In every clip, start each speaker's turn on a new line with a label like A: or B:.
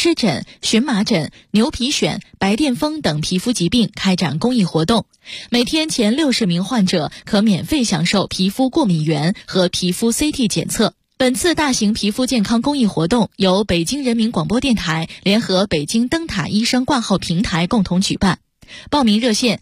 A: 湿疹、荨麻疹、牛皮癣、白癜风等皮肤疾病开展公益活动。每天前60名患者可免费享受皮肤过敏原和皮肤 CT 检测。本次大型皮肤健康公益活动由北京人民广播电台联合北京灯塔医生挂号平台共同举办。报名热线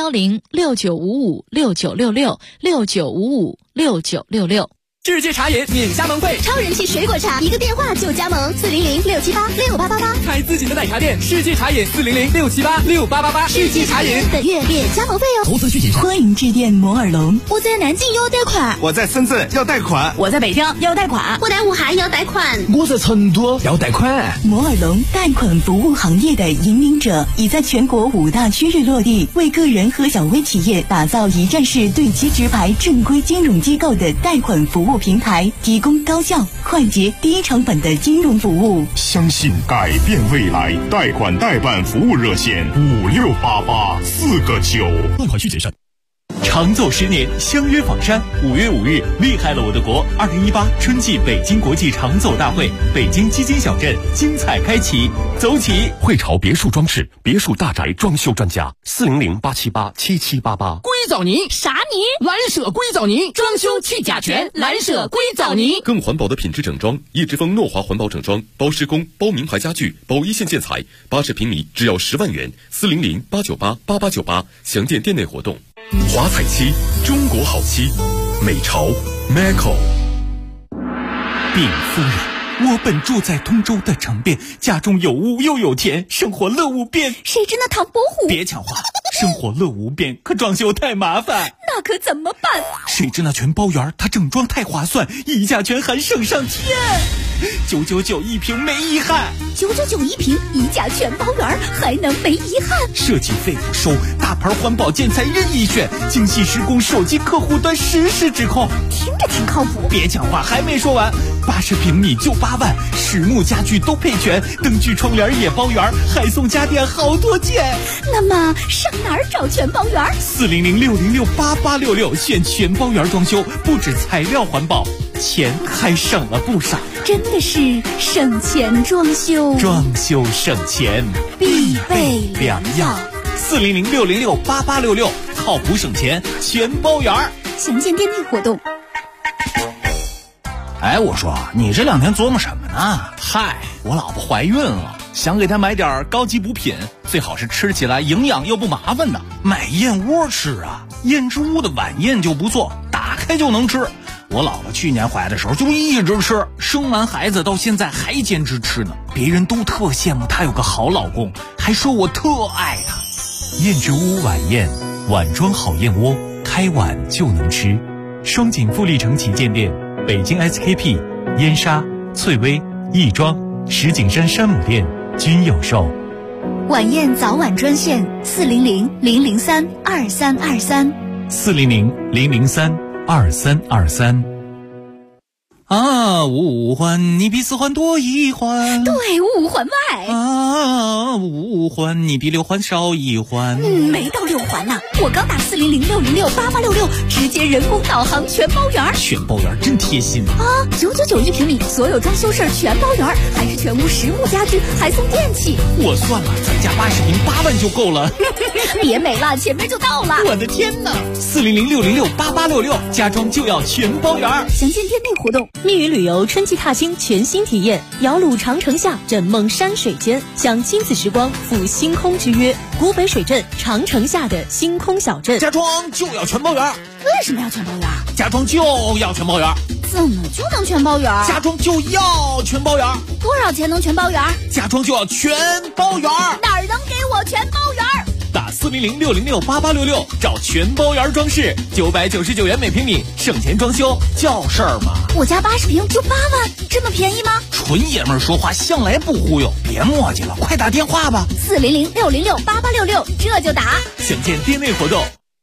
A: 010-6955-6966，6955-6966。
B: 世界茶饮免加盟会，
C: 超人气水果茶，一个电话就加盟，400-678-6888。
B: 开自己的奶茶店，世界茶饮400-678-6888。世界茶饮
C: 本月免加盟费哦。
D: 投资需谨慎。
E: 欢迎致电摩尔龙。
C: 我在南京要贷款，
F: 我在深圳要贷款，
E: 我在北京要贷款，
C: 我在武汉要贷款，
D: 我在成都要贷款。
E: 摩尔龙贷款服务行业的引领者，已在全国5大区域落地，为个人和小微企业打造一站式对接直排正规金融机构的贷款服务平台，提供高效、快捷、低成本的金融服务。
G: 相信改变未来，贷款代办服务热线5688-4个9。
D: 贷款需谨慎。
H: 长奏10年，相约访山。5月5日，厉害了我的国！2018春季北京国际长奏大会，北京基金小镇精彩开启，走起！
G: 汇潮别墅装饰，别墅大宅装修专家，400-878-7788。
B: 硅藻泥
C: 啥泥？
B: 蓝舍硅藻泥，装修去甲醛，蓝舍硅藻泥，
I: 更环保的品质整装。叶之峰诺华环保整装，包施工，包名牌家具，包一线建材，80平米只要10万元，400-898-8898。详见店内活动。华彩漆，中国好漆，美潮 Maco。
H: 禀夫人，我本住在通州的城边，家中有屋又有田，生活乐无边。
C: 谁知那唐伯虎？
H: 别抢话，生活乐无边，可装修太麻烦。
C: 那可怎么办？
H: 谁知那全包园，它整装太划算，一价全含省上天，999一平没遗憾。
C: 999一平，一价全包园，还能没遗憾？
H: 设计费不收，大牌环保建材任意选，精细施工，手机客户端实时指控。
C: 听着挺靠谱。
H: 别抢话，还没说完，80平米就8万，实木家具都配全，灯具窗帘也包圆，还送家电好多件。
C: 那么上哪儿找全包园
H: ？400-606-8866，选全包园装修，不止材料环保，钱还省了不少。
C: 真的是省钱装修，
H: 装修省钱
C: 必备良药。
H: 400-606-8866，靠谱省钱全包圆。
C: 详见店内活动。
D: 哎，我说你这2天琢磨什么呢？
H: 嗨，我老婆怀孕了，想给她买点高级补品，最好是吃起来营养又不麻烦的。
D: 买燕窝吃啊，燕之屋的晚宴就不错，打开就能吃。我老婆去年怀的时候就一直吃，生完孩子到现在还坚持吃呢。别人都特羡慕她有个好老公，还说我特爱她。
H: 燕之屋晚宴，碗装好燕窝，开碗就能吃。双井富力城旗舰店，北京 SKP、燕莎、翠微、亦庄、石景山山姆店均有售。
C: 晚宴早晚专线400-003-2323。
H: 400-003-2323。啊，五环你比4环多1环，
C: 对，5环外。
H: 啊，5环你比6环少1环。
C: 没到6环呢，我刚打400-606-8866，直接人工导航全包圆。
H: 全包圆真贴心
C: 啊！999一平米，所有装修事全包圆，还是全屋实木家具，还送电器。
H: 我算了，咱家80平8万就够了。
C: 别美了，前面就到了。
H: 我的天哪！400-606-8866，家装就要全包圆。
C: 详见店内活动。
A: 蜜语旅游春季踏青全新体验，摇橹长城下，枕梦山水间，享亲子时光，赴星空之约。古北水镇长城下的星空小镇，
H: 家装就要全包圆。
C: 为什么要全包圆？
H: 家装就要全包圆。
C: 怎么就能全包圆？
H: 家装就要全包圆。
C: 多少钱能全包圆？
H: 家装就要全包圆。
C: 哪儿能给我全包圆？
H: 打400-606-8866，找全包圆装饰，999元每平米，省钱装修叫事儿吗？
C: 我家80平就8万，这么便宜吗？
D: 纯爷们儿说话向来不忽悠，别磨叽了，快打电话吧。
C: 400-606-8866，这就打。
H: 详见店内活动。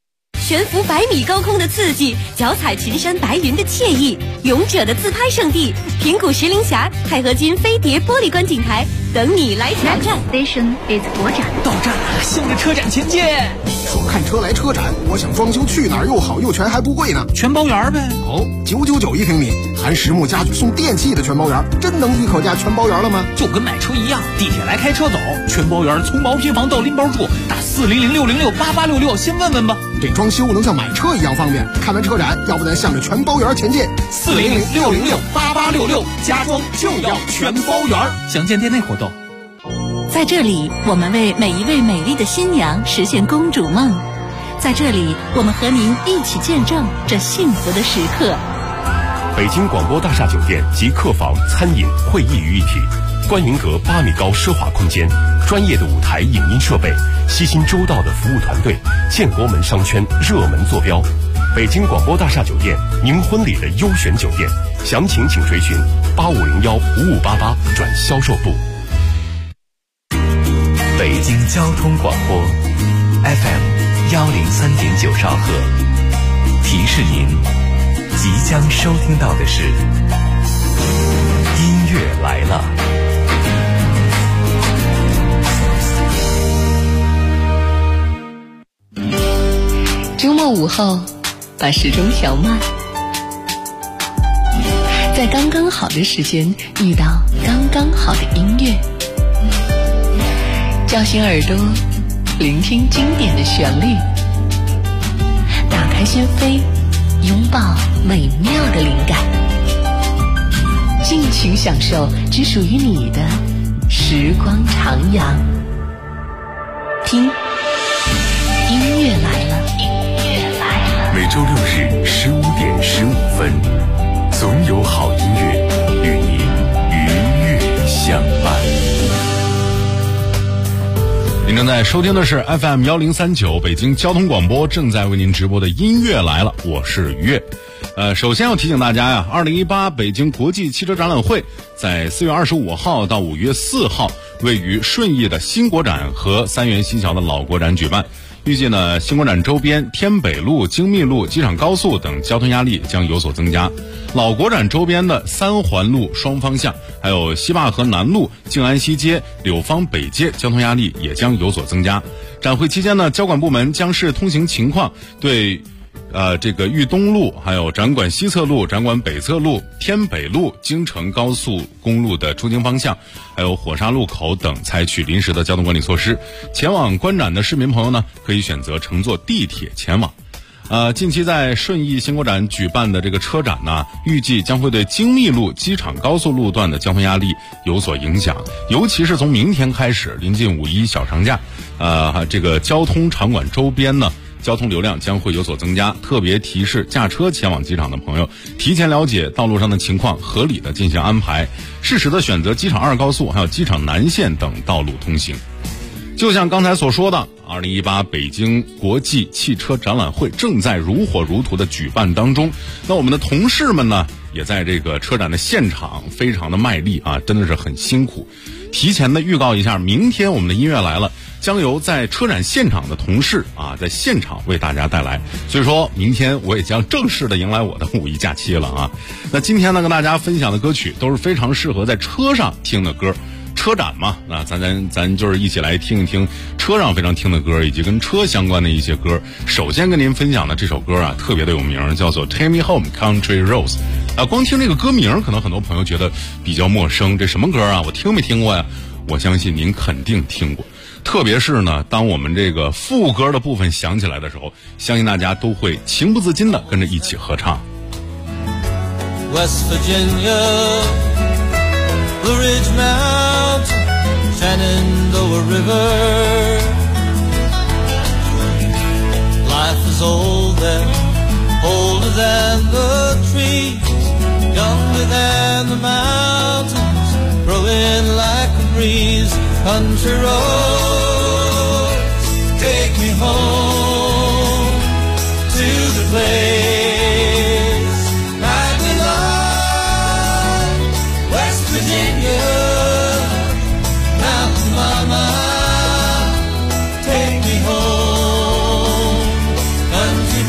C: 悬浮100米高空的刺激，脚踩群山白云的惬意，勇者的自拍圣地平谷石林峡钛合金飞碟玻璃观景台等你来挑战。
A: Station is 国展，
B: 到站了，向着车展前进。
F: 说看车来车展，我想装修去哪儿又好又全还不贵呢？
D: 全包圆呗。
F: 哦，999一平米，含实木家具送电器的全包圆，真能一口价全包圆了吗？
D: 就跟买车一样，地铁来开车走，全包圆，从毛坯房到拎包住，打400-606-8866，先问问吧。
F: 这装修能像买车一样方便。看完车展，要不咱向着全包圆前进。
B: 400-606-8866，家装就要全包圆。
D: 详见店内活动。
A: 在这里，我们为每一位美丽的新娘实现公主梦。在这里，我们和您一起见证这幸福的时刻。
G: 北京广播大厦酒店集客房、餐饮、会议于一体，观云阁8米高奢华空间，专业的舞台影音设备，悉心周到的服务团队，建国门商圈热门坐标。北京广播大厦酒店，您婚礼的优选酒店，详情请垂询8501-5588转销售部。
J: 北京交通广播 FM103.9兆赫，提示您即将收听到的是音乐来了。
K: 周末午后，把时钟调慢，在刚刚好的时间遇到刚刚好的音乐，叫醒耳朵，聆听经典的旋律，打开心扉，拥抱美妙的灵感，尽情享受只属于你的时光徜徉。听，音乐来了，音乐来了。
G: 每周6日15点15分，总有好音乐与您愉悦相伴。
L: 您正在收听的是 FM1039 北京交通广播正在为您直播的音乐来了，我是于越。首先要提醒大家呀，2018北京国际汽车展览会在4月25号到5月4号位于顺义的新国展和三元西桥的老国展举办。预计呢，新国展周边天北路、精密路、机场高速等交通压力将有所增加。老国展周边的三环路双方向，还有西坝河南路、静安西街、柳芳北街交通压力也将有所增加。展会期间呢，交管部门将视通行情况对这个豫东路、还有展馆西侧路、展馆北侧路、天北路、京承高速公路的出京方向，还有火沙路口等采取临时的交通管理措施。前往观展的市民朋友呢，可以选择乘坐地铁前往。近期在顺义新国展举办的这个车展呢，预计将会对精密路、机场高速路段的交通压力有所影响，尤其是从明天开始，临近5·1小长假，这个交通场馆周边呢，交通流量将会有所增加，特别提示驾车前往机场的朋友，提前了解道路上的情况，合理的进行安排，适时的选择机场2高速还有机场南线等道路通行。就像刚才所说的，2018北京国际汽车展览会正在如火如荼的举办当中。那我们的同事们呢，也在这个车展的现场非常的卖力啊，真的是很辛苦。提前的预告一下，明天我们的音乐来了，将由在车展现场的同事啊，在现场为大家带来。所以说明天我也将正式的迎来我的5·1假期了啊。那今天呢，跟大家分享的歌曲都是非常适合在车上听的歌。车展嘛，那咱就是一起来听一听车上非常听的歌，以及跟车相关的一些歌。首先跟您分享的这首歌啊，特别的有名，叫做 Take Me Home Country Roads。光听这个歌名，可能很多朋友觉得比较陌生，这什么歌啊？我听没听过呀？我相信您肯定听过。特别是呢，当我们这个副歌的部分响起来的时候，相信大家都会情不自禁的跟着一起合唱。
M: West Virginia，Blue Ridge Mountain, Shenandoah River. Life is old and older than the trees, younger than the mountains, growing like a breeze. Country roads, take me home to the place I belong. West Virginia, Mountain Mama, take me home. Country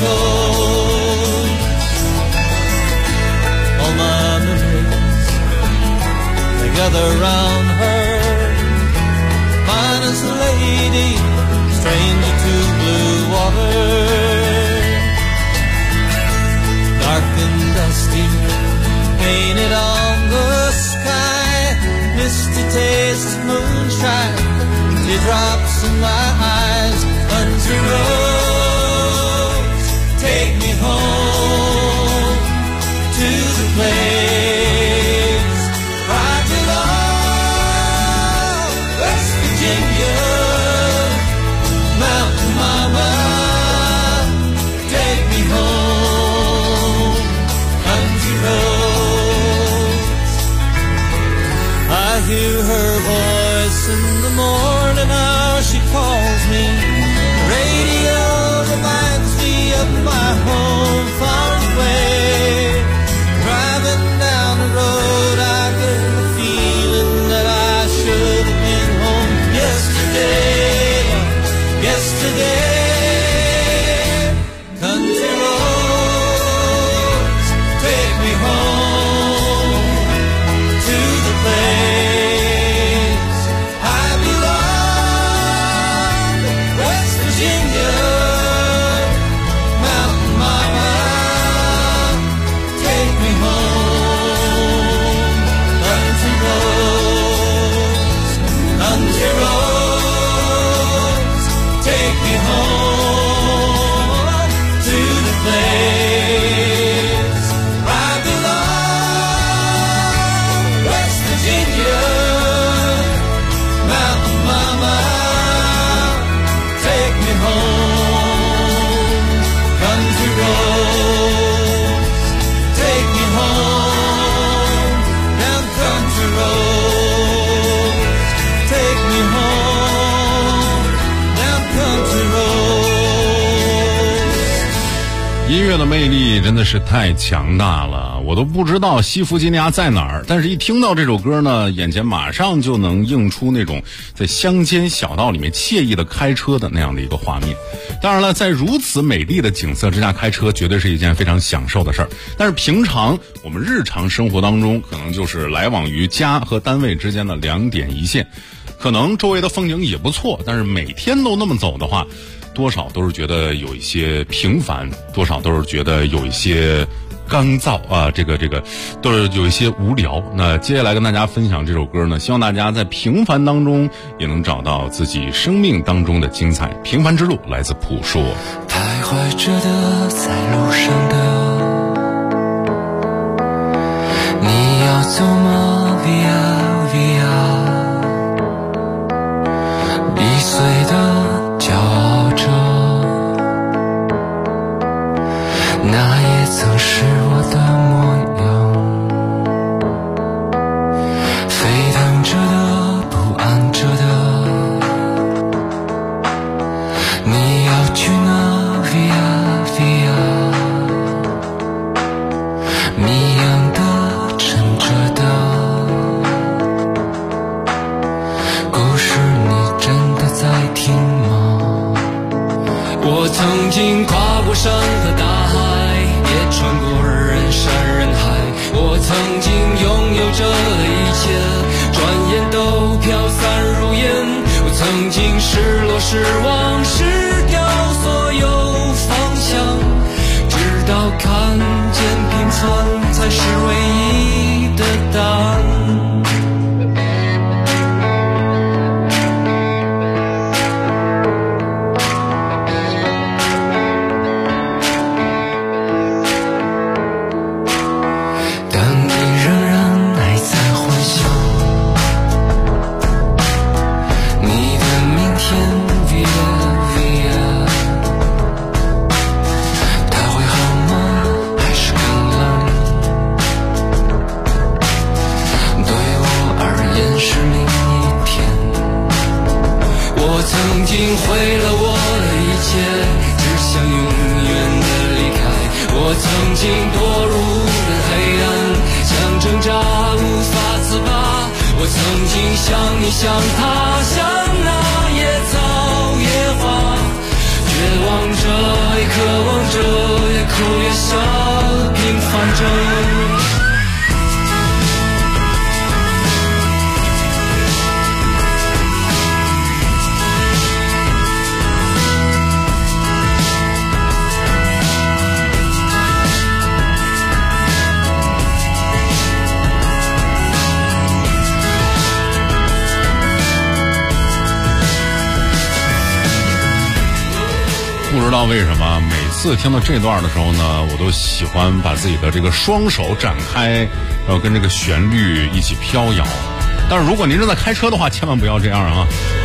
M: teardrops in my eyes. Country roads, take me home to the place I belong. West Virginia, Mountain Mama, take me home. Country roads, I hear her voice in the morning hour, she calls me. Radio reminds me of my home far away. Driving down the road, I get the feeling that I should have been home yesterday. Country roads, take me home to the place I belong. West Virginia, Mountain Mama, take me home. Country roads, take me home to the place I belong. West Virginia, Mountain Mama, take me home. Country roads, take me home. Down country roads, take me home. Down country roads.
L: 音乐的魅力真的是太强大了，我都不知道西弗吉尼亚在哪儿，但是一听到这首歌呢，眼前马上就能映出那种在乡间小道里面惬意的开车的那样的一个画面。当然了，在如此美丽的景色之下开车绝对是一件非常享受的事儿，但是平常我们日常生活当中可能就是来往于家和单位之间的2点一线，可能周围的风景也不错，但是每天都那么走的话，多少都是觉得有一些平凡，多少都是觉得有一些干燥啊，这个都是有一些无聊。那接下来跟大家分享这首歌呢，希望大家在平凡当中也能找到自己生命当中的精彩。平凡之路来自朴树。
N: 徘徊着的，在路上的，你要走吗 ？Via Via， 易碎的，骄傲着，那也曾是我的模样。沸腾着的，不安着的，你要去哪 ？Via Via， 谜样的，沉着的，故事你真的在听吗？我曾经跨过山和大海，也穿过人山人海，我曾经拥有着一切，转眼都飘散如烟。我曾经失落失望失掉所有方向，直到看见平凡才是唯一的答案。像他，像那野草野花，绝望着也渴望着，也哭也笑，平凡着。
L: 知道为什么每次听到这段的时候呢，我都喜欢把自己的这个双手展开，然后跟这个旋律一起飘摇。但是如果您正在开车的话，千万不要这样啊。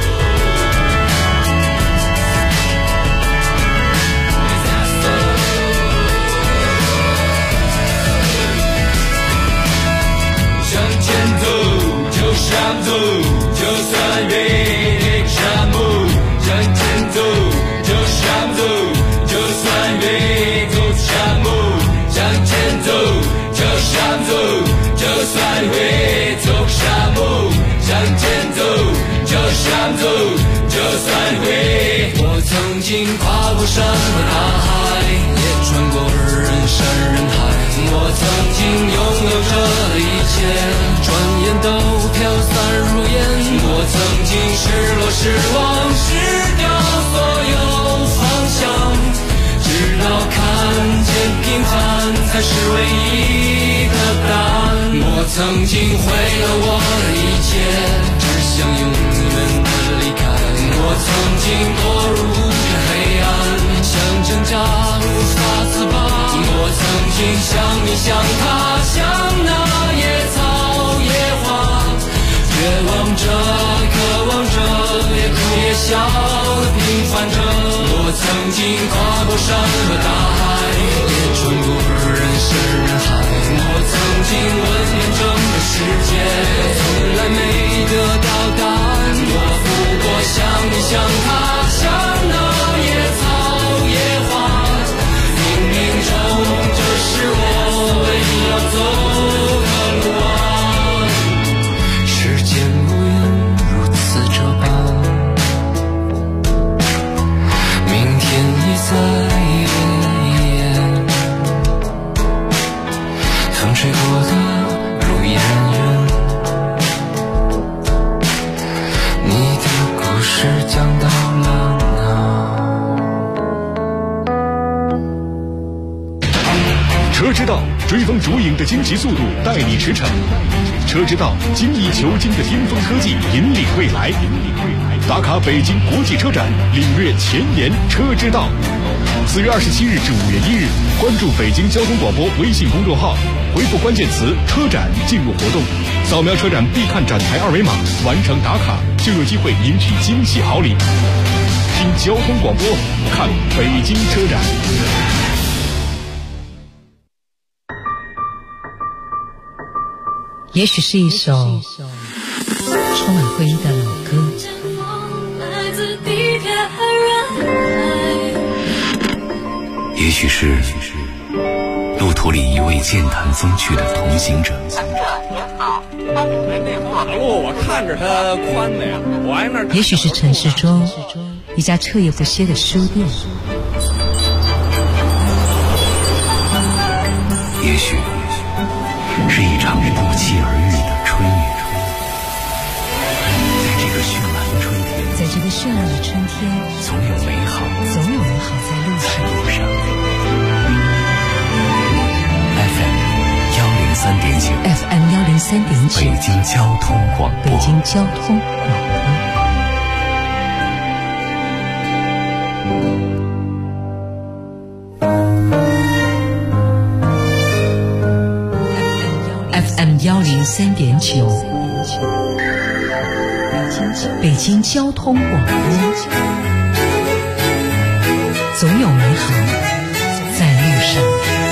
M: 向前走，就上走，就算越沙漠。向前走，就上走，就算越走沙漠。向前走，就上走，就算越走沙漠。向前走，就上走，就算越。我曾经跨过山和大海，也穿过人山人海。我曾经拥有着一切，转眼都飘散如烟。我曾经失落失望失掉所有方向，直到看见平凡才是唯一的答案。我曾经毁了我的一切，只想永远的离开。我曾经堕入这黑暗，像挣扎无法自拔。我曾经像你像他像那野草野花，绝望着渴望着也哭也笑的平凡着。我曾经跨过山和大海，也穿过人山人海。我曾经问遍整个世界，从来没得到答案。我不过像你像他像那野草野花，冥冥中这是我唯一要走的路啊。时间无言如此这般，明天已在眼前，风吹过的路依然远，你的故事讲到了
I: 车之道，追风逐影的惊奇速度带你驰骋；车之道，精益求精的巅峰科技引领未来。打卡北京国际车展，领略前沿车之道。4月27日至5月1日，关注北京交通广播微信公众号，回复关键词“车展”进入活动，扫描车展必看展台二维码，完成打卡就有机会赢取惊喜好礼。听交通广播，看北京车展。
O: 也许是一首充满回忆的老歌，
J: 也许是路途里一位健谈风趣的同行者。
B: 马路我看着它宽的呀，我挨那。
O: 也许是城市中一家彻夜不歇的书店，
J: 也许是一场不期而遇的春雨。在这个绚烂的春天，总有美好在路上。FM 103.9，北京交通广播。FM 103.9，北京交通广播。总有美好在路上。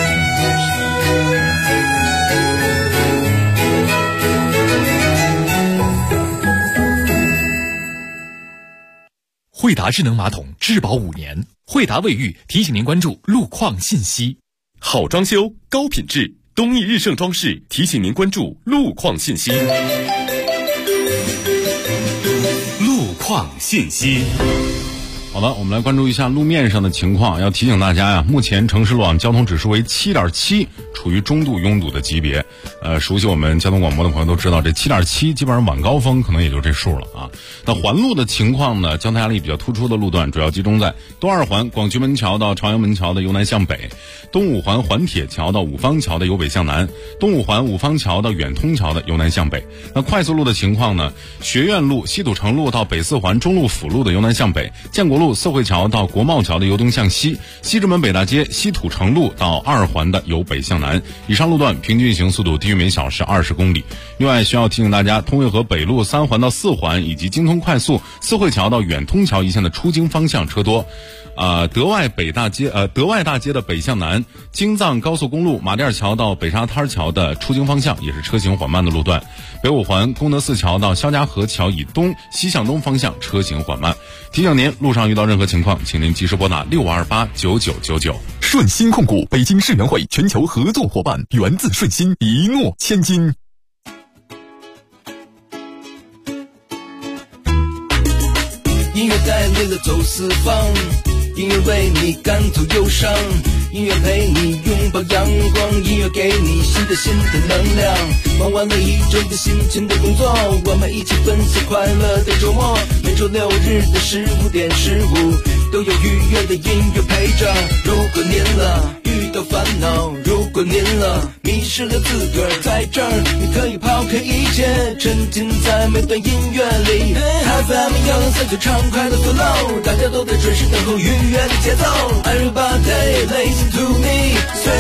P: 惠达智能马桶质保5年，惠达卫浴提醒您关注路况信息。
I: 好装修高品质，东义日盛装饰提醒您关注路况信息。路况信息。
L: 好的，我们来关注一下路面上的情况。要提醒大家呀，目前城市路网交通指数为7.7，处于中度拥堵的级别。熟悉我们交通广播的朋友都知道，这7.7基本上晚高峰可能也就这数了啊。那环路的情况呢，交通压力比较突出的路段主要集中在东二环广渠门桥到朝阳门桥的由南向北，东五环环铁桥到五方桥的由北向南，东五环五方桥到远通桥的由南向北。那快速路的情况呢，学院路、西土城路到北四环中路辅路的由南向北，建国路四惠桥到国贸桥的由东向西，西直门北大街西土城路到2环的由北向南，以上路段平均运行速度低于每小时20公里。另外需要提醒大家，通惠河北路3环到4环以及京通快速四惠桥到远通桥一线的出京方向车多。德外大街的北向南，京藏高速公路马甸桥到北沙滩桥的出京方向也是车行缓慢的路段。北5环功德寺桥到肖家河桥以东西向东方向车行缓慢。提醒您，路上遇到任何情况，请您及时拨打65289999。
Q: 顺鑫控股北京世园会全球合作伙伴，源自顺鑫，一诺千金。
R: 音乐带领了走四方，音乐为你赶走忧伤，音乐陪你拥抱阳光，音乐给你新的能量。忙完了一周的辛勤的工作，我们一起分享快乐的周末。每周6日的15点15，都有愉悦的音乐陪着。如果您遇到烦恼，如果您迷失了自个儿，在这儿你可以抛开一切，沉浸在每段音乐里。FM 103就畅快的 flow， 大家都在准时等候愉悦的节奏。Everybody listen to me，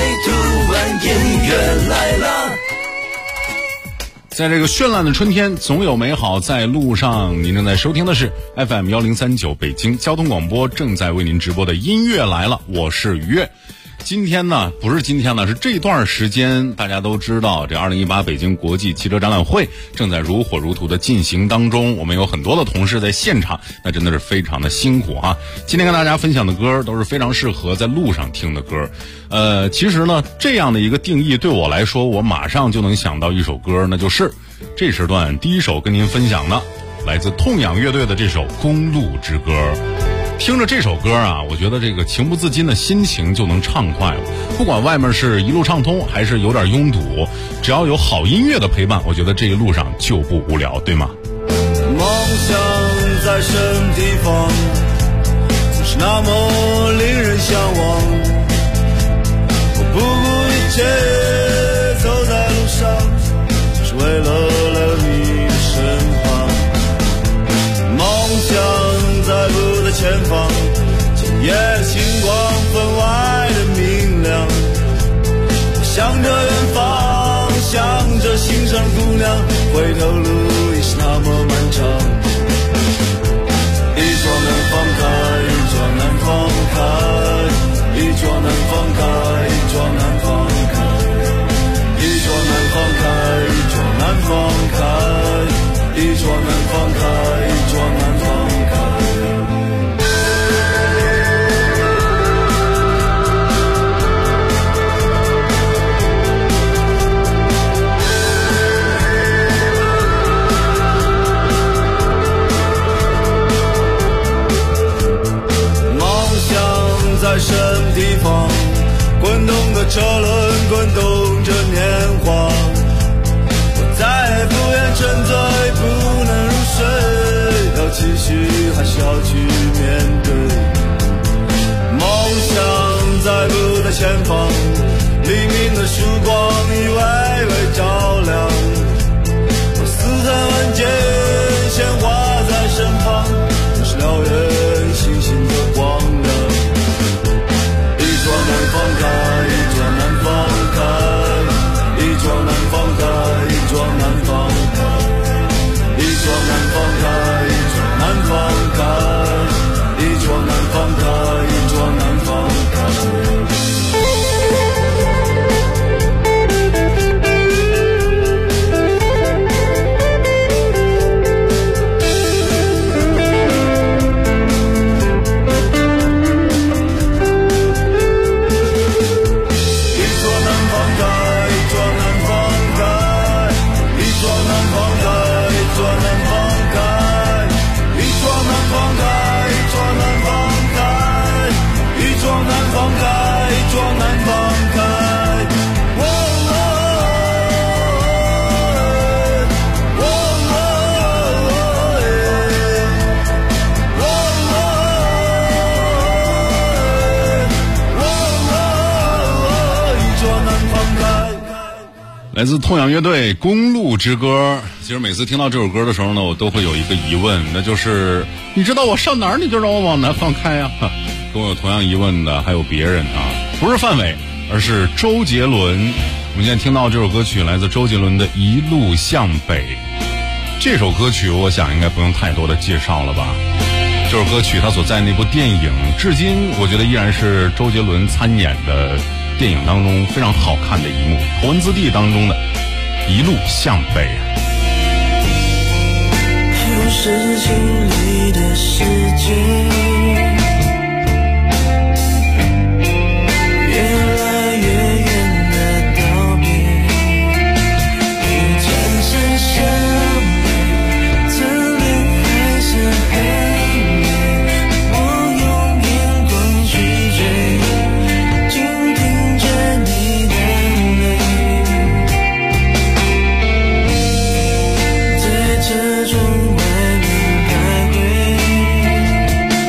R: 3、2、1， 音乐来了。
L: 在这个绚烂的春天，总有美好在路上。您正在收听的是 FM 1039北京交通广播正在为您直播的音乐来了，我是于越。今天呢，不是今天呢，是这段时间，大家都知道，这2018北京国际汽车展览会正在如火如荼的进行当中。我们有很多的同事在现场，那真的是非常的辛苦啊。今天跟大家分享的歌都是非常适合在路上听的歌。其实呢，这样的一个定义对我来说，我马上就能想到一首歌，那就是这时段第一首跟您分享的，来自痛仰乐队的这首《公路之歌》。听着这首歌啊，我觉得这个情不自禁的心情就能畅快了。不管外面是一路畅通还是有点拥堵，只要有好音乐的陪伴，我觉得这一路上就不无聊，对吗？
M: 梦想在什么地方，是那么令人向往。我不顾一切走在路上，是为了来你的身旁。梦想在不在前方，今夜的星光分外的明亮。我向着远方，向着心上姑娘，回头路已是那么漫长。一桩难放开，一桩难放开，一桩难放开，一桩难放开，一桩难放开，一桩难放开，一桩难放开，一桩难放开。在什么地方，滚动的车轮滚动着年华。我再不愿沉醉，不能入睡，要继续还是要去面对。梦想在不在前方，黎明的曙光已微微照亮。我四散万间鲜花在身旁，那是燎原星星的光亮。一桩难放开，一桩难放开，一桩难放开，一桩难放开，一桩难放开，一桩难放开。
L: 来自痛仰乐队《公路之歌》。其实每次听到这首歌的时候呢，我都会有一个疑问，那就是你知道我上哪儿你就让我往哪放开啊。跟我有同样疑问的还有别人啊，不是范伟，而是周杰伦。我们现在听到这首歌曲来自周杰伦的《一路向北》。这首歌曲我想应该不用太多的介绍了吧。这首歌曲他所在那部电影至今我觉得依然是周杰伦参演的电影当中非常好看的一幕，《头文字 D》当中的一路向北。
M: 有时经历的事情越来越远的道别，你转身向北，侧脸还是很美，我用眼光去追，静听着你的泪，在这种外面徘徊，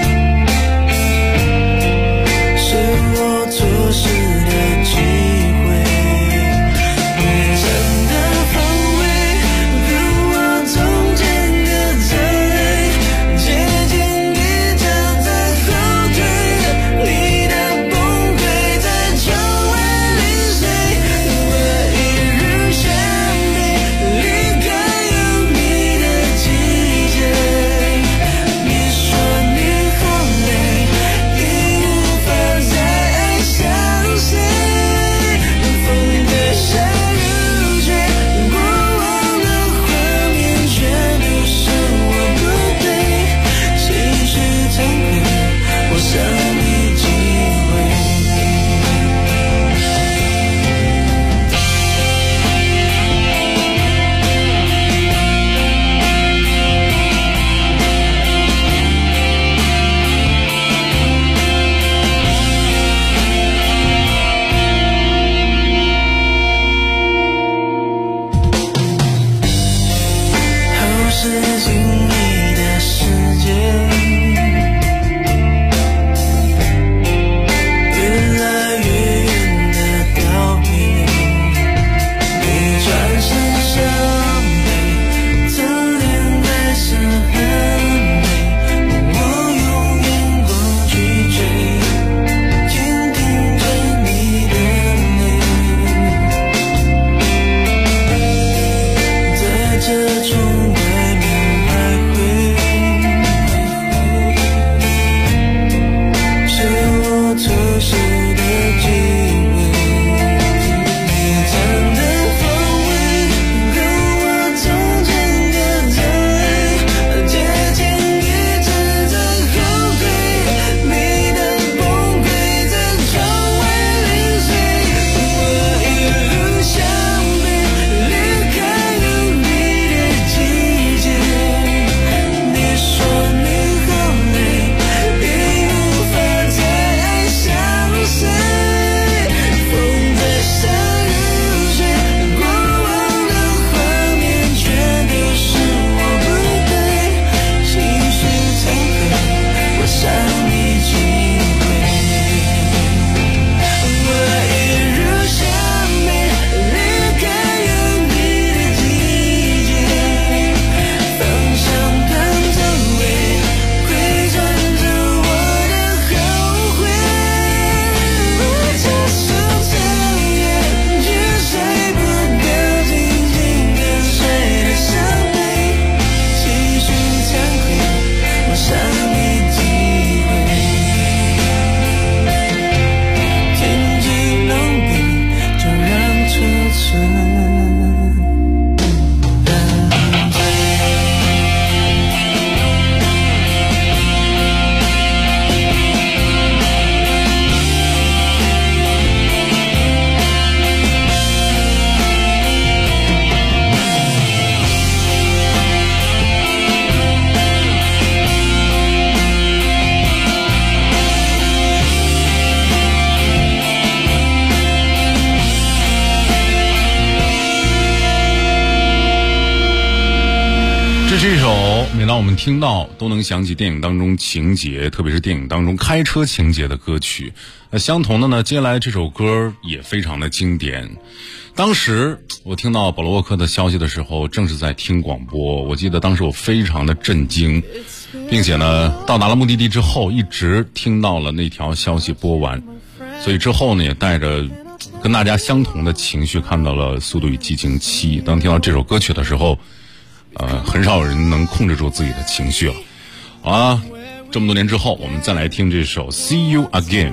L: 这首每当我们听到都能想起电影当中情节，特别是电影当中开车情节的歌曲。相同的呢，接下来这首歌也非常的经典。当时我听到保罗沃克的消息的时候，正是在听广播，我记得当时我非常的震惊，并且呢到达了目的地之后一直听到了那条消息播完，所以之后呢也带着跟大家相同的情绪看到了《速度与激情7》。当听到这首歌曲的时候，很少有人能控制住自己的情绪了。好了，这么多年之后，我们再来听这首《See You Again》。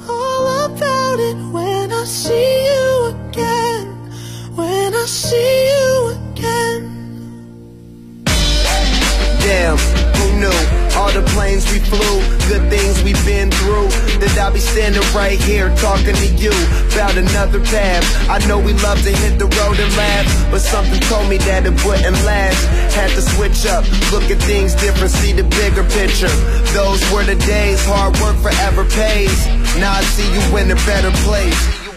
R: Damn, who knew? All the planes we flew, good things we've been through. That I'll be standing right here talking to you about another path. I know we love to hit the road and laugh, but something told me that it wouldn't last. Had to switch up, look at things different, see the bigger picture. Those were the days, hard work forever pays. Now I see you in a better place.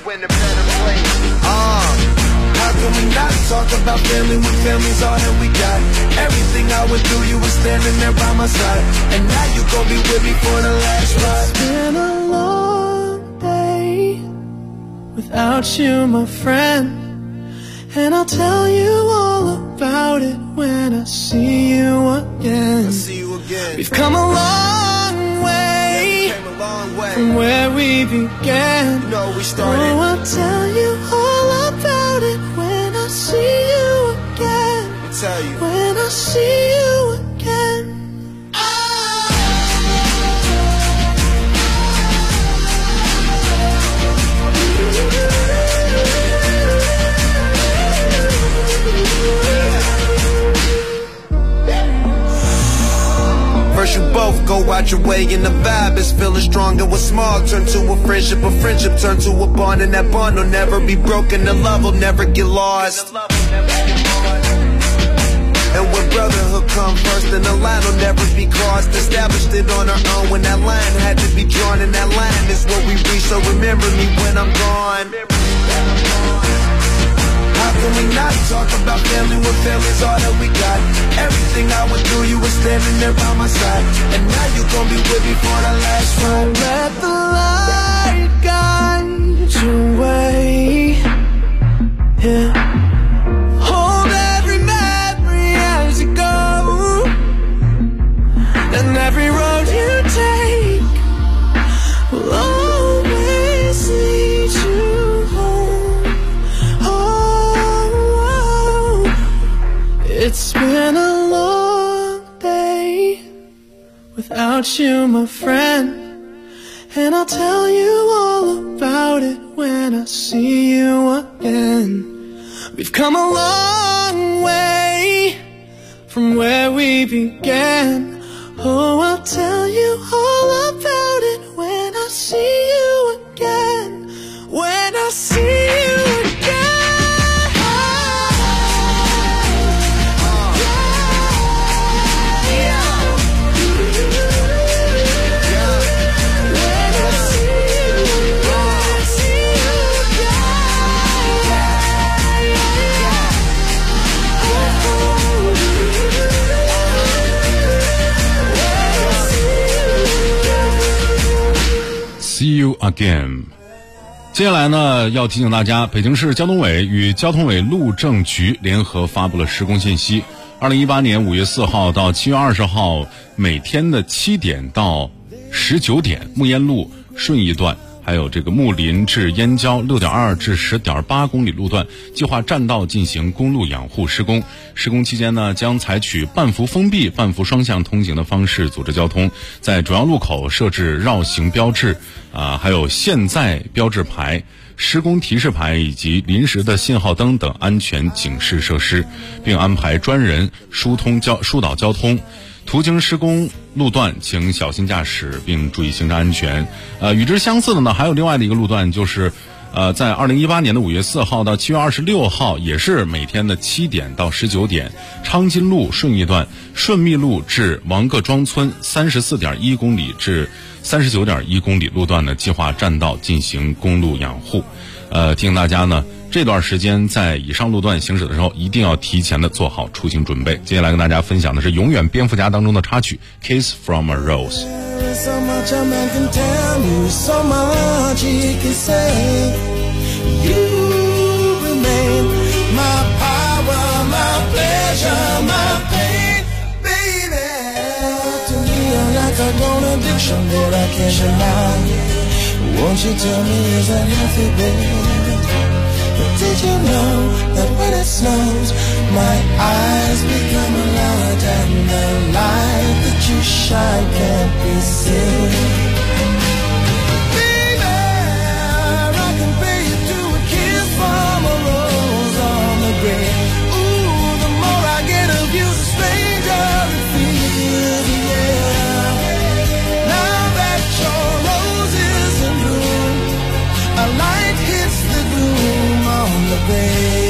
R: How can we not talk about family when family's all that we got? Everything I went through, you were standing there by my side, and now you gon' be with me for the last ride.
M: It's been a long day without you, my friend, and I'll tell you all about it when I see you again. We've come a long way from where we began. Oh, I'll tell you all about it when I see you again. When I see you again.
R: First you both go out your way and the vibe is feeling strong, and what's small turn to a friendship turn to a bond, and that bond will never be broken, the love will never get lost. And when brotherhood come first, then the line will never be crossed. Established it on our own when that line had to be drawn, and that line is what we reach, so remember me when I'm gone. How can we not talk about family when family's all that we got? Everything I went through, you were standing there by my side, and now you gon' be with me for the last ride.
M: Let the light guide your way. Yeah. Hold every memory as you go, and every road you take will always lead you home. Oh, it's been a long day without you, my friend, and I'll tell you all about it when I see you again. We've come a long way from where we began. Oh, I'll tell you all about it when I see you again. When I see you again.
L: See you again。接下来呢，要提醒大家，北京市交通委与交通委路政局联合发布了施工信息。2018年5月4号到7月20号，每天的7点到19点，木烟路顺义段，还有这个木林至燕郊6.2至10.8公里路段，计划占道进行公路养护施工。施工期间呢，将采取半幅封闭、半幅双向通行的方式组织交通，在主要路口设置绕行标志，还有现在标志牌、施工提示牌以及临时的信号灯等安全警示设施，并安排专人疏导交通。途经施工路段请小心驾驶并注意行车安全。与之相似的呢，还有另外的一个路段，就是在2018年的5月4号到7月26号，也是每天的7点到19点，昌金路顺义段顺密路至王各庄村34.1公里至39.1公里路段呢，计划占道进行公路养护。提醒大家呢， 这段时间在以上路段行驶的时候，一定要提前的做好出行准备。接下来跟大家分享的是《永远蝙蝠侠》当中的插曲《Kiss from a Rose》。
M: So much a man can tell you, so much he can say. You remain my power, my pleasure, my pain, baby. To me you're like a grown addiction that I can't deny. Won't you tell me is that healthy, baby? But did you know that when it snows, my eyes become a light and the light that you shine can't be seen? Baby, I can pay you to a kiss from a rose on the grave. Ooh, the more I get of you, the stranger it feels, yeah. Now that your rose is in bloom, a light hits the gloom on the grave.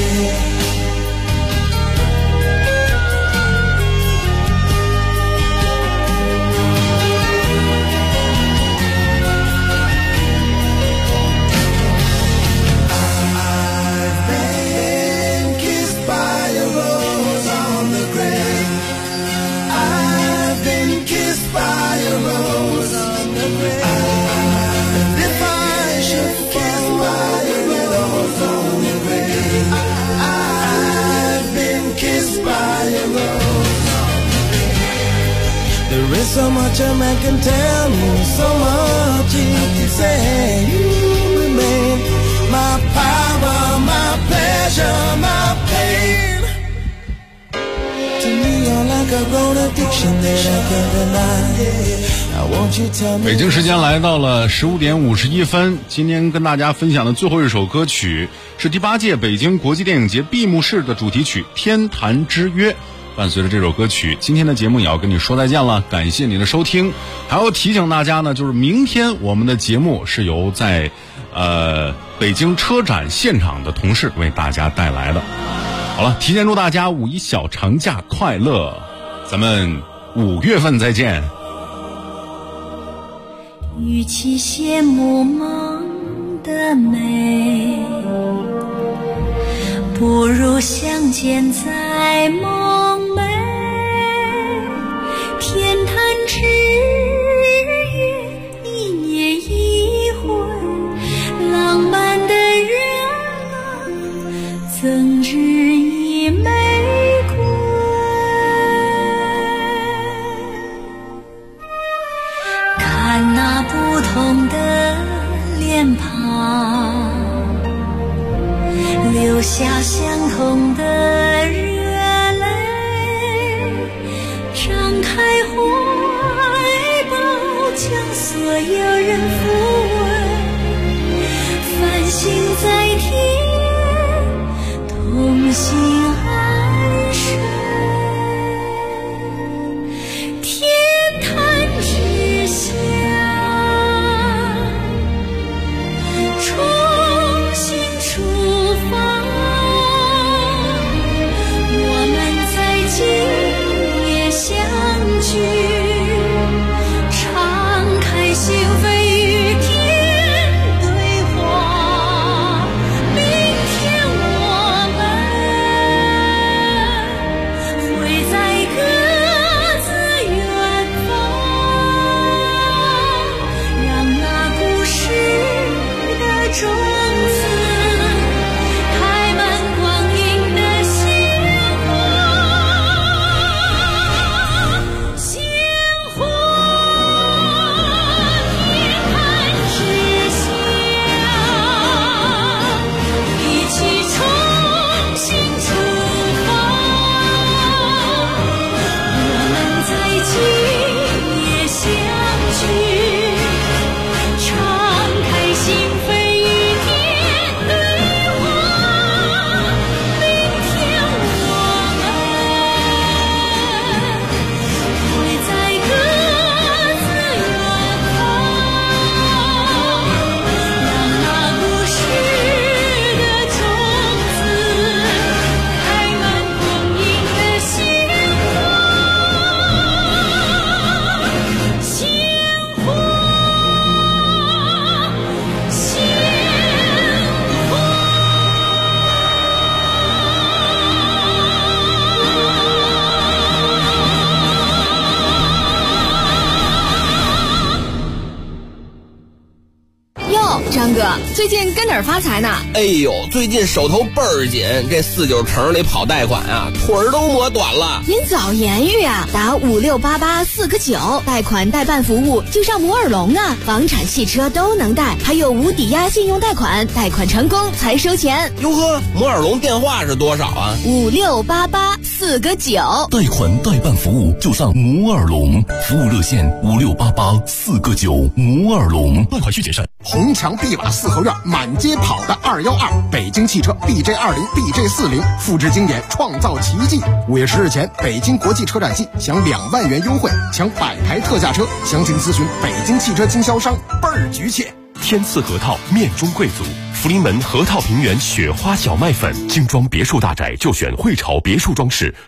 M: There is so much a man can tell me, so much he can say. You remain my power, my pleasure, my pain. To me you're like a grown addiction that I can't deny. Now won't you tell me.
L: 北京时间来到了15点51分，今天跟大家分享的最后一首歌曲是第8届北京国际电影节闭幕式的主题曲《天坛之约》。伴随着这首歌曲，今天的节目也要跟你说再见了，感谢你的收听。还要提醒大家呢，就是明天我们的节目是由在北京车展现场的同事为大家带来的。好了，提前祝大家5一小长假快乐，咱们5月份再见。
S: 与其羡慕梦的美，不如相见在梦寐。天坛之约，一年一回，浪漫的愿望，赠之以玫瑰。看那不同的脸庞，留下相同的热泪，张开怀抱，将所有人抚慰，繁星在天，同心安睡。天坛之下，重新出发，
C: 张哥，最近跟哪儿发财呢？
B: 哎呦，最近手头倍儿紧，这49城里跑贷款啊，腿儿都磨短了。
C: 您早言语啊，打5688-4个9，贷款代办服务就上摩尔龙啊，房产、汽车都能贷，还有无抵押信用贷款，贷款成功才收钱。
B: 哟呵，摩尔龙电话是多少啊
C: ？5688-4个9，
J: 贷款代办服务就上摩尔龙，服务热线5688-4个9，摩尔龙，贷款需谨慎。
F: 红墙碧瓦四合院，满街跑的212，北京汽车 BJ20、BJ40，复制经典，创造奇迹。5月10日前，北京国际车展季享2万元优惠，抢100台特价车，详情咨询北京汽车经销商，倍儿局气。
G: 天赐核桃，面中贵族。福临门核桃平原雪花小麦粉，精装别墅大宅就选汇潮别墅装饰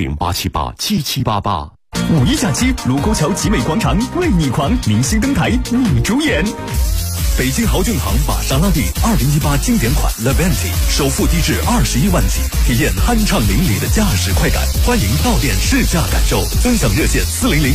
G: ，400-878-7788。
Q: 五一假期，卢沟桥集美广场为你狂，明星登台，你主演。北京豪骏行玛莎拉蒂2018经典款 Levante 首付低至21万起，体验酣畅淋漓的驾驶快感。欢迎到店试驾感受，分享热线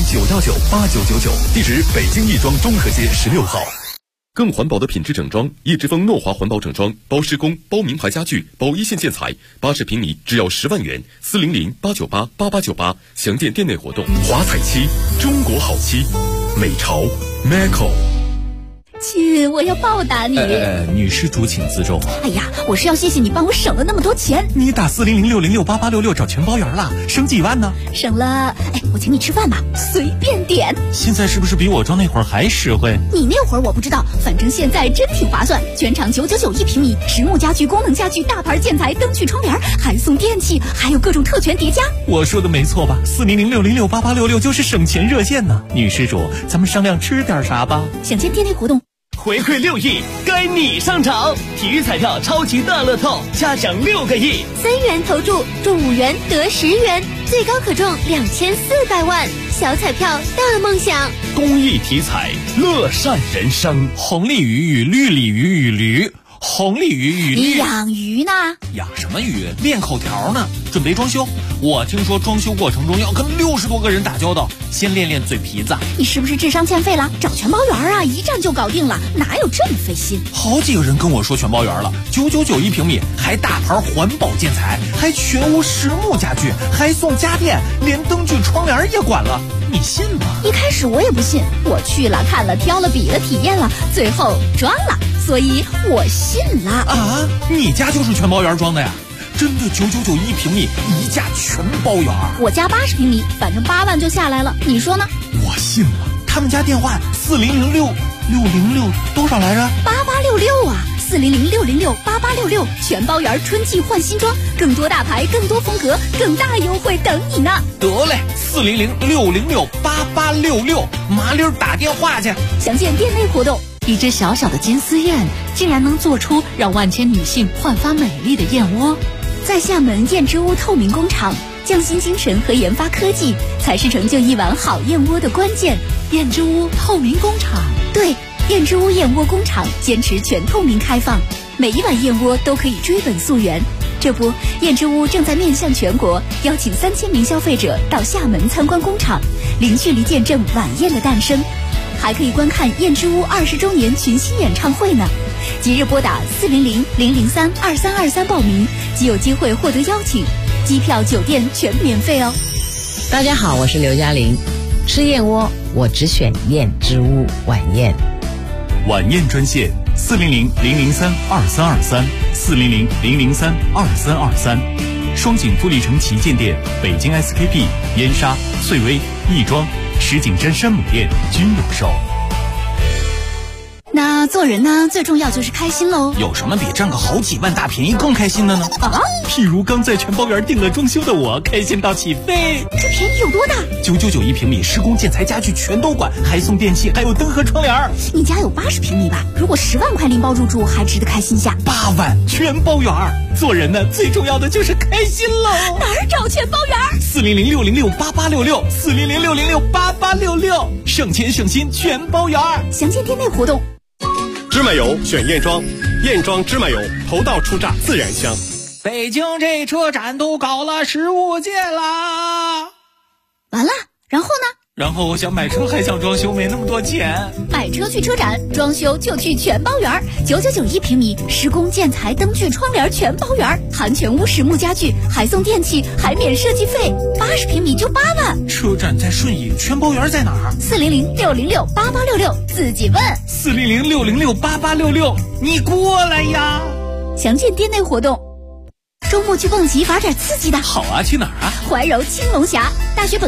Q: 400-919-8999，地址北京亦庄中和街16号。
I: 更环保的品质整装，叶之峰诺华环保整装，包施工、包名牌家具、包一线建材，80平米只要10万元，400-898-8898，详见店内活动。华彩漆，中国好漆，美潮 Macco。
C: 亲，我要报答你。
H: 女施主请自重。
C: 哎呀，我是要谢谢你帮我省了那么多钱。
H: 你打400-606-8866找全包圆了，省几万呢？
C: 省了，我请你吃饭吧，随便点。
H: 现在是不是比我装那会儿还实惠？
C: 你那会儿我不知道，反正现在真挺划算，全场999一平米，实木家具、功能家具、大牌建材、灯具、窗帘，还送电器，还有各种特权叠加。
H: 我说的没错吧？400-606-8866就是省钱热线呢。女施主，咱们商量吃点啥吧？
C: 想见店内活动。
T: 回馈6亿，该你上场！体育彩票超级大乐透，加奖6个亿
C: ，3元投注，中5元得10元，最高可中2400万。小彩票大梦想，
T: 公益体彩，乐善人生。
H: 红鲤鱼与绿鲤鱼与驴，红鲤鱼与
C: 你养鱼呢？
H: 养什么鱼？练口条呢。准备装修，我听说装修过程中要跟60多个人打交道，先练练嘴皮子。
C: 你是不是智商欠费了？找全包圆啊，一站就搞定了，哪有这么费心？
H: 好几个人跟我说全包圆了，999一平米，还大牌环保建材，还全屋实木家具，还送家电，连灯具窗帘也管了，你信吗？
C: 一开始我也不信，我去了看了挑了比了体验了，最后装了，所以我信了。
H: 啊，你家就是全包圆装的呀？真的999一平米，一价全包圆。
C: 我家80平米，反正8万就下来了，你说呢？
H: 我信了。他们家电话400-606多少来着
C: ？8866啊，400-606-8866，全包圆春季换新装，更多大牌，更多风格，更大优惠等你呢。
H: 得嘞，400-606-8866，麻溜打电话去。
C: 详见店内活动。
A: 一只小小的金丝燕，竟然能做出让万千女性焕发美丽的燕窝。
C: 在厦门燕之屋透明工厂，匠心精神和研发科技才是成就一碗好燕窝的关键。
A: 燕之屋透明工厂，
C: 对，燕之屋燕窝工厂坚持全透明开放，每一碗燕窝都可以追本溯源。这不，燕之屋正在面向全国，邀请3000名消费者到厦门参观工厂，零距离见证晚宴的诞生。还可以观看燕之屋20周年群星演唱会呢！即日拨打400-003-2323报名，即有机会获得邀请，机票、酒店全免费哦。
O: 大家好，我是刘嘉玲，吃燕窝我只选燕之屋晚宴。
H: 晚宴专线400-003-2323，400-003-2323，双井富力城旗舰店、北京 SKP、燕莎、翠微、亦庄、石景山山姆店均有售。
C: 那做人呢，最重要就是开心喽。
H: 有什么比占个好几万大便宜更开心的呢？
C: 啊，
H: 譬如刚在全包圆定了装修的我，开心到起飞。
C: 这便宜有多大
H: ？999一平米，施工建材家具全都管，还送电器，还有灯和窗帘。
C: 你家有80平米吧？如果10万块拎包入住，还值得开心下。
H: 8万全包圆。做人呢，最重要的就是开心喽。
C: 哪儿找全包圆
H: ？400-606-8866，400-606-8866，省钱省心全包圆。
C: 详见店内活动。
U: 芝麻油选燕庄，燕庄芝麻油头道出榨自然香。
D: 北京这车展都搞了15届啦，
C: 完了，然后呢？
D: 然后我想买车还想装修，没那么多钱。
C: 买车去车展，装修就去全包园，9991平米，施工建材灯具窗帘全包园，含全屋实木家具，还送电器，还免设计费，80平米就8万。
D: 车展在顺义，全包园在哪儿
C: ？400-606-8866，自己问。
D: 400-606-8866，你过来呀！
C: 详见店内活动。周末去蹦极玩点刺激的。
D: 好啊，去哪儿啊？
C: 怀柔青龙峡大学本。